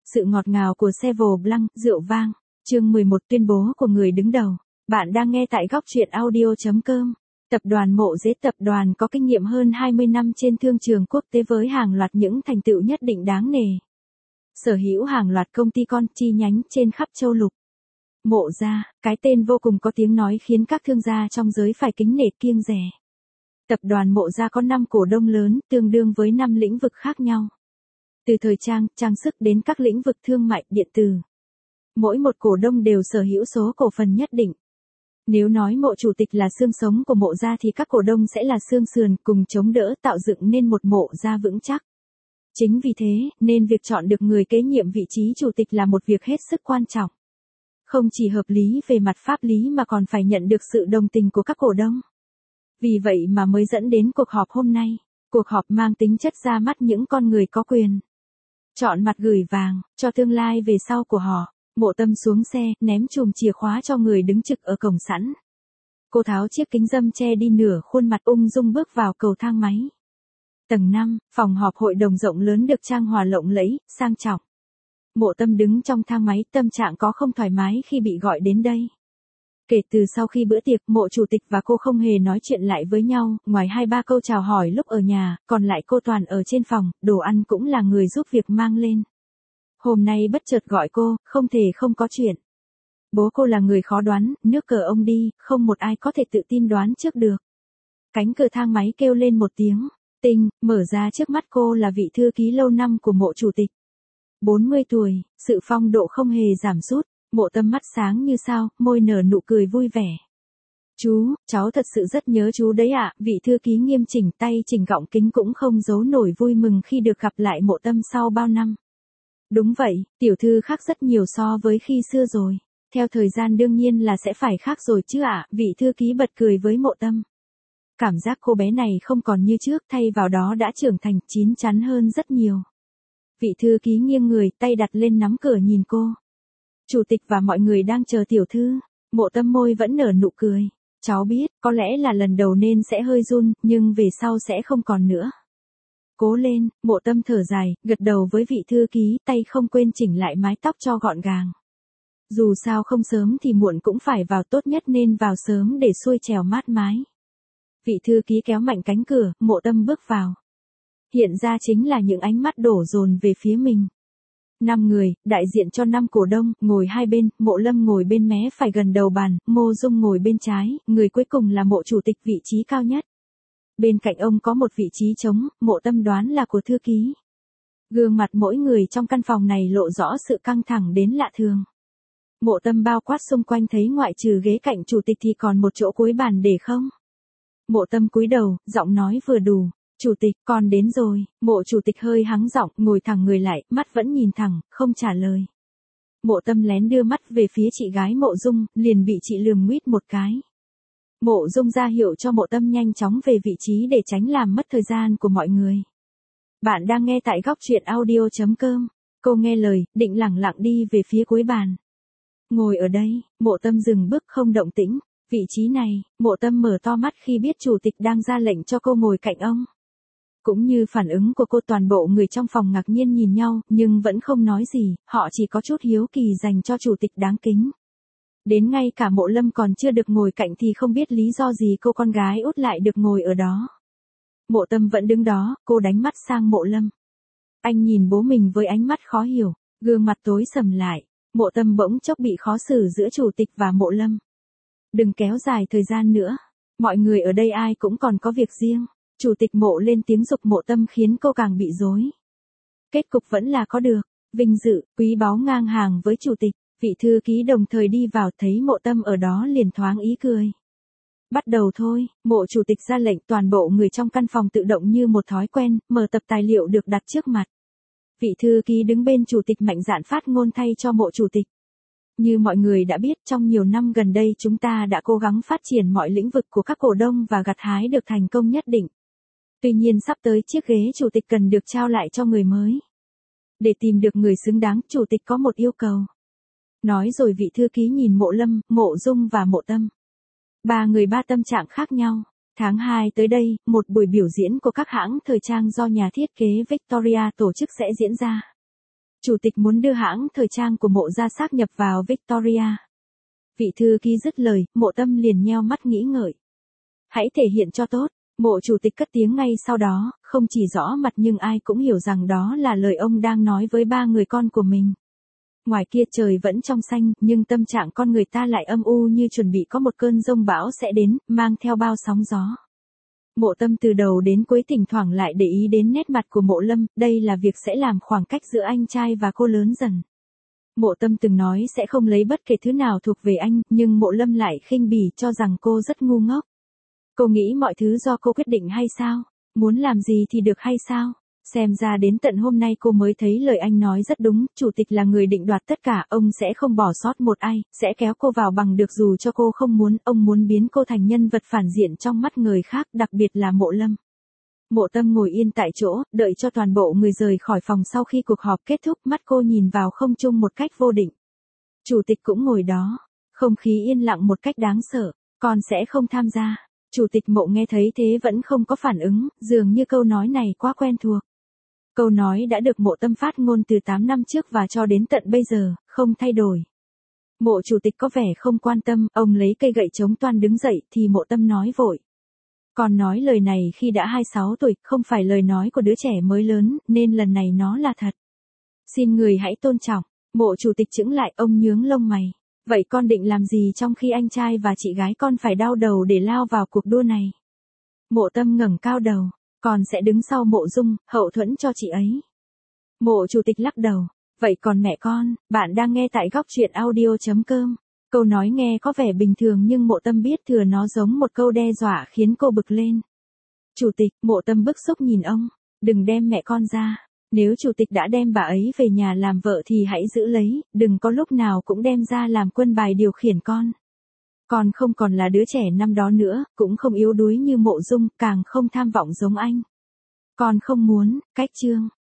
Sự ngọt ngào của Cheval Blanc, rượu vang. Chương 11 tuyên bố của người đứng đầu. Bạn đang nghe tại góc truyện audio.com. Tập đoàn Mộ Dế tập đoàn có kinh nghiệm hơn 20 năm trên thương trường quốc tế với hàng loạt những thành tựu nhất định đáng nể. Sở hữu hàng loạt công ty con chi nhánh trên khắp châu lục. Mộ gia, cái tên vô cùng có tiếng nói khiến các thương gia trong giới phải kính nể kiêng dè. Tập đoàn Mộ gia có 5 cổ đông lớn, tương đương với 5 lĩnh vực khác nhau. Từ thời trang sức đến các lĩnh vực thương mại, điện tử. Mỗi một cổ đông đều sở hữu số cổ phần nhất định. Nếu nói Mộ chủ tịch là xương sống của Mộ gia thì các cổ đông sẽ là xương sườn cùng chống đỡ tạo dựng nên một Mộ gia vững chắc. Chính vì thế, nên việc chọn được người kế nhiệm vị trí chủ tịch là một việc hết sức quan trọng. Không chỉ hợp lý về mặt pháp lý mà còn phải nhận được sự đồng tình của các cổ đông. Vì vậy mà mới dẫn đến cuộc họp hôm nay. Cuộc họp mang tính chất ra mắt những con người có quyền. Chọn mặt gửi vàng, cho tương lai về sau của họ. Mộ Tâm xuống xe, ném chùm chìa khóa cho người đứng trực ở cổng sẵn. Cô tháo chiếc kính râm che đi nửa khuôn mặt ung dung bước vào cầu thang máy. Tầng 5, phòng họp hội đồng rộng lớn được trang hòa lộng lẫy, sang trọng. Mộ Tâm đứng trong thang máy, tâm trạng có không thoải mái khi bị gọi đến đây. Kể từ sau khi bữa tiệc, Mộ chủ tịch và cô không hề nói chuyện lại với nhau, ngoài 2-3 câu chào hỏi lúc ở nhà, còn lại cô toàn ở trên phòng, đồ ăn cũng là người giúp việc mang lên. Hôm nay bất chợt gọi cô, không thể không có chuyện. Bố cô là người khó đoán, nước cờ ông đi, không một ai có thể tự tin đoán trước được. Cánh cửa thang máy kêu lên một tiếng, tinh, mở ra trước mắt cô là vị thư ký lâu năm của Mộ chủ tịch. 40 tuổi, sự phong độ không hề giảm sút. Mộ Tâm mắt sáng như sao, môi nở nụ cười vui vẻ. Chú, cháu thật sự rất nhớ chú đấy ạ. Vị thư ký nghiêm chỉnh tay chỉnh gọng kính cũng không giấu nổi vui mừng khi được gặp lại Mộ Tâm sau bao năm. Đúng vậy, tiểu thư khác rất nhiều so với khi xưa rồi. Theo thời gian đương nhiên là sẽ phải khác rồi chứ ạ. Vị thư ký bật cười với Mộ Tâm. Cảm giác cô bé này không còn như trước, thay vào đó đã trưởng thành, chín chắn hơn rất nhiều. Vị thư ký nghiêng người, tay đặt lên nắm cửa nhìn cô. Chủ tịch và mọi người đang chờ tiểu thư. Mộ Tâm môi vẫn nở nụ cười. Cháu biết, có lẽ là lần đầu nên sẽ hơi run, nhưng về sau sẽ không còn nữa. Cố lên, Mộ Tâm thở dài, gật đầu với vị thư ký, tay không quên chỉnh lại mái tóc cho gọn gàng. Dù sao không sớm thì muộn cũng phải vào, tốt nhất nên vào sớm để xuôi trèo mát mái. Vị thư ký kéo mạnh cánh cửa, Mộ Tâm bước vào. Hiện ra chính là những ánh mắt đổ dồn về phía mình. 5 người, đại diện cho 5 cổ đông, ngồi hai bên, Mộ Lâm ngồi bên mé phải gần đầu bàn, Mộ Dung ngồi bên trái, người cuối cùng là Mộ chủ tịch vị trí cao nhất. Bên cạnh ông có một vị trí trống, Mộ Tâm đoán là của thư ký. Gương mặt mỗi người trong căn phòng này lộ rõ sự căng thẳng đến lạ thường. Mộ Tâm bao quát xung quanh thấy ngoại trừ ghế cạnh chủ tịch thì còn một chỗ cuối bàn để không. Mộ Tâm cúi đầu, giọng nói vừa đủ. Chủ tịch, con đến rồi. Mộ chủ tịch hơi hắng giọng, ngồi thẳng người lại, mắt vẫn nhìn thẳng, không trả lời. Mộ Tâm lén đưa mắt về phía chị gái Mộ Dung, liền bị chị lườm nguýt một cái. Mộ Dung ra hiệu cho Mộ Tâm nhanh chóng về vị trí để tránh làm mất thời gian của mọi người. Bạn đang nghe tại góc truyện audio.com. Cô nghe lời, định lẳng lặng đi về phía cuối bàn. Ngồi ở đây, Mộ Tâm dừng bước không động tĩnh. Vị trí này, Mộ Tâm mở to mắt khi biết chủ tịch đang ra lệnh cho cô ngồi cạnh ông. Cũng như phản ứng của cô, toàn bộ người trong phòng ngạc nhiên nhìn nhau, nhưng vẫn không nói gì, họ chỉ có chút hiếu kỳ dành cho chủ tịch đáng kính. Đến ngay cả Mộ Lâm còn chưa được ngồi cạnh thì không biết lý do gì cô con gái út lại được ngồi ở đó. Mộ Tâm vẫn đứng đó, cô đánh mắt sang Mộ Lâm. Anh nhìn bố mình với ánh mắt khó hiểu, gương mặt tối sầm lại. Mộ Tâm bỗng chốc bị khó xử giữa chủ tịch và Mộ Lâm. Đừng kéo dài thời gian nữa, mọi người ở đây ai cũng còn có việc riêng. Chủ tịch Mộ lên tiếng giục Mộ Tâm khiến cô càng bị rối. Kết cục vẫn là có được, vinh dự, quý báu ngang hàng với chủ tịch. Vị thư ký đồng thời đi vào thấy Mộ Tâm ở đó liền thoáng ý cười. Bắt đầu thôi, Mộ chủ tịch ra lệnh, toàn bộ người trong căn phòng tự động như một thói quen, mở tập tài liệu được đặt trước mặt. Vị thư ký đứng bên chủ tịch mạnh dạn phát ngôn thay cho Mộ chủ tịch. Như mọi người đã biết, trong nhiều năm gần đây chúng ta đã cố gắng phát triển mọi lĩnh vực của các cổ đông và gặt hái được thành công nhất định. Tuy nhiên sắp tới chiếc ghế chủ tịch cần được trao lại cho người mới. Để tìm được người xứng đáng, chủ tịch có một yêu cầu. Nói rồi vị thư ký nhìn Mộ Lâm, Mộ Dung và Mộ Tâm. Ba người ba tâm trạng khác nhau. Tháng 2 tới đây, một buổi biểu diễn của các hãng thời trang do nhà thiết kế Victoria tổ chức sẽ diễn ra. Chủ tịch muốn đưa hãng thời trang của Mộ gia sáp nhập vào Victoria. Vị thư ký dứt lời, Mộ Tâm liền nheo mắt nghĩ ngợi. Hãy thể hiện cho tốt, Mộ chủ tịch cất tiếng ngay sau đó, không chỉ rõ mặt nhưng ai cũng hiểu rằng đó là lời ông đang nói với ba người con của mình. Ngoài kia trời vẫn trong xanh, nhưng tâm trạng con người ta lại âm u như chuẩn bị có một cơn giông bão sẽ đến, mang theo bao sóng gió. Mộ Tâm từ đầu đến cuối thỉnh thoảng lại để ý đến nét mặt của Mộ Lâm, đây là việc sẽ làm khoảng cách giữa anh trai và cô lớn dần. Mộ Tâm từng nói sẽ không lấy bất kể thứ nào thuộc về anh, nhưng Mộ Lâm lại khinh bỉ cho rằng cô rất ngu ngốc. Cô nghĩ mọi thứ do cô quyết định hay sao? Muốn làm gì thì được hay sao? Xem ra đến tận hôm nay cô mới thấy lời anh nói rất đúng, chủ tịch là người định đoạt tất cả, ông sẽ không bỏ sót một ai, sẽ kéo cô vào bằng được dù cho cô không muốn, ông muốn biến cô thành nhân vật phản diện trong mắt người khác, đặc biệt là Mộ Lâm. Mộ Tâm ngồi yên tại chỗ, đợi cho toàn bộ người rời khỏi phòng sau khi cuộc họp kết thúc, mắt cô nhìn vào không trung một cách vô định. Chủ tịch cũng ngồi đó, không khí yên lặng một cách đáng sợ, con sẽ không tham gia. Chủ tịch Mộ nghe thấy thế vẫn không có phản ứng, dường như câu nói này quá quen thuộc. Câu nói đã được Mộ Tâm phát ngôn từ 8 năm trước và cho đến tận bây giờ, không thay đổi. Mộ chủ tịch có vẻ không quan tâm, ông lấy cây gậy chống toan đứng dậy thì Mộ Tâm nói vội. Con nói lời này khi đã 26 tuổi, không phải lời nói của đứa trẻ mới lớn, nên lần này nó là thật. Xin người hãy tôn trọng. Mộ chủ tịch chững lại, ông nhướng lông mày. Vậy con định làm gì trong khi anh trai và chị gái con phải đau đầu để lao vào cuộc đua này? Mộ Tâm ngẩng cao đầu. Con sẽ đứng sau Mộ Dung, hậu thuẫn cho chị ấy. Mộ chủ tịch lắc đầu. Vậy còn mẹ con, bạn đang nghe tại góc truyện audio.com. Câu nói nghe có vẻ bình thường nhưng Mộ Tâm biết thừa nó giống một câu đe dọa khiến cô bực lên. Chủ tịch, Mộ Tâm bức xúc nhìn ông. Đừng đem mẹ con ra. Nếu chủ tịch đã đem bà ấy về nhà làm vợ thì hãy giữ lấy, đừng có lúc nào cũng đem ra làm quân bài điều khiển con. Con không còn là đứa trẻ năm đó nữa, cũng không yếu đuối như Mộ Dung, càng không tham vọng giống anh. Con không muốn, cách chương.